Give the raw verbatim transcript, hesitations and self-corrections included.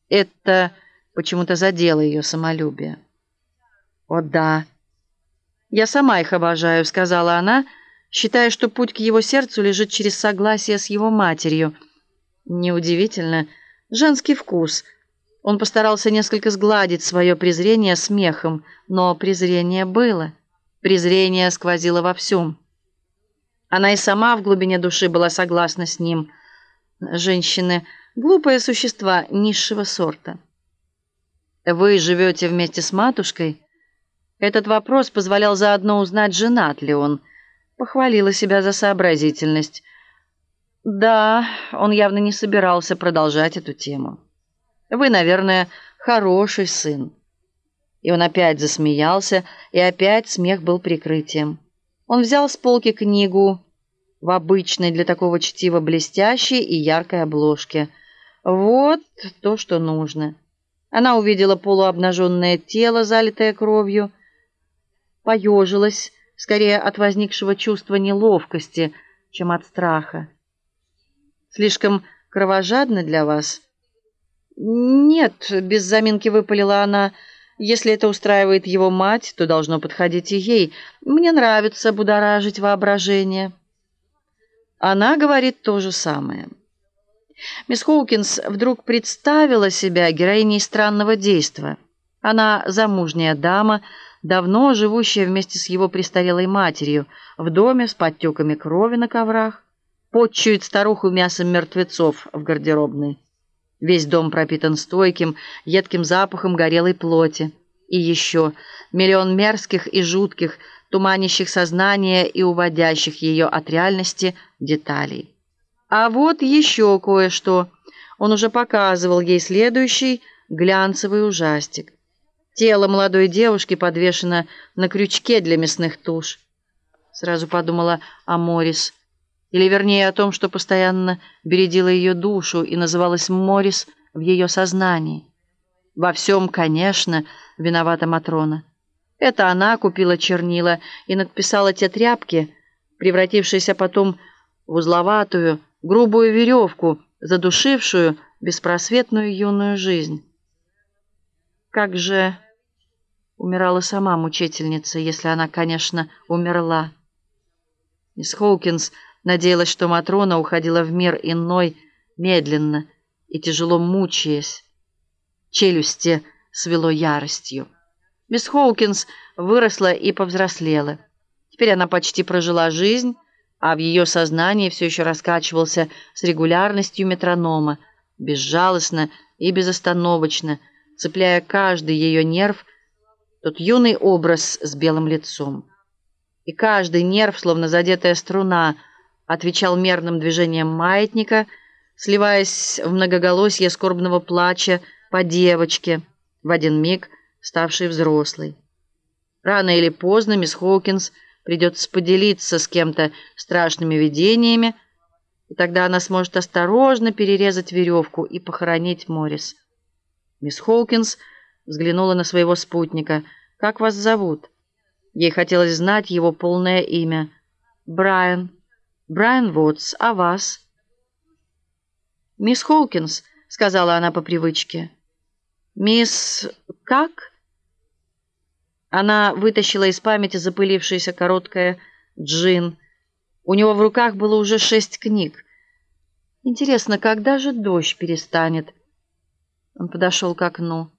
Это почему-то задело ее самолюбие. «О да, я сама их обожаю», — сказала она, считая, что путь к его сердцу лежит через согласие с его матерью. Неудивительно. Женский вкус. Он постарался несколько сгладить свое презрение смехом, но презрение было. Презрение сквозило во всем. Она и сама в глубине души была согласна с ним. Женщины — глупые существа низшего сорта. «Вы живете вместе с матушкой?» Этот вопрос позволял заодно узнать, женат ли он. Похвалила себя за сообразительность. Да, он явно не собирался продолжать эту тему. «Вы, наверное, хороший сын». И он опять засмеялся, и опять смех был прикрытием. Он взял с полки книгу в обычной для такого чтива блестящей и яркой обложке. Вот то, что нужно. Она увидела полуобнаженное тело, залитое кровью, поежилась, скорее от возникшего чувства неловкости, чем от страха. «Слишком кровожадно для вас?» «Нет», — без заминки выпалила она. «Если это устраивает его мать, то должно подходить и ей. Мне нравится будоражить воображение». Она говорит то же самое. Мисс Хоукинс вдруг представила себя героиней странного действа. Она замужняя дама, давно живущая вместе с его престарелой матерью, в доме с подтеками крови на коврах, подчует старуху мясом мертвецов в гардеробной. Весь дом пропитан стойким, едким запахом горелой плоти. И еще миллион мерзких и жутких, туманящих сознание и уводящих ее от реальности деталей. А вот еще кое-что. Он уже показывал ей следующий глянцевый ужастик. Тело молодой девушки подвешено на крючке для мясных туш. Сразу подумала о Моррис. Или, вернее, о том, что постоянно бередило ее душу и называлось Моррис в ее сознании. Во всем, конечно, виновата Матрона. Это она купила чернила и надписала те тряпки, превратившиеся потом в узловатую, грубую веревку, задушившую беспросветную юную жизнь. Как же умирала сама мучительница, если она, конечно, умерла. Мисс Хоукинс надеялась, что Матрона уходила в мир иной, медленно и тяжело мучаясь. Челюсти свело яростью. Мисс Хоукинс выросла и повзрослела. Теперь она почти прожила жизнь, а в ее сознании все еще раскачивался с регулярностью метронома, безжалостно и безостановочно, цепляя каждый ее нерв, тот юный образ с белым лицом. И каждый нерв, словно задетая струна, отвечал мерным движением маятника, сливаясь в многоголосье скорбного плача по девочке, в один миг ставшей взрослой. Рано или поздно мисс Хоукинс придется поделиться с кем-то страшными видениями, и тогда она сможет осторожно перерезать веревку и похоронить Моррис. Мисс Хоукинс взглянула на своего спутника. «Как вас зовут?» Ей хотелось знать его полное имя. «Брайан. Брайан Вотс. А вас?» «Мисс Хоукинс», — сказала она по привычке. «Мисс... как?» Она вытащила из памяти запылившееся короткое джин. У него в руках было уже шесть книг. «Интересно, когда же дождь перестанет?» Он подошел к окну.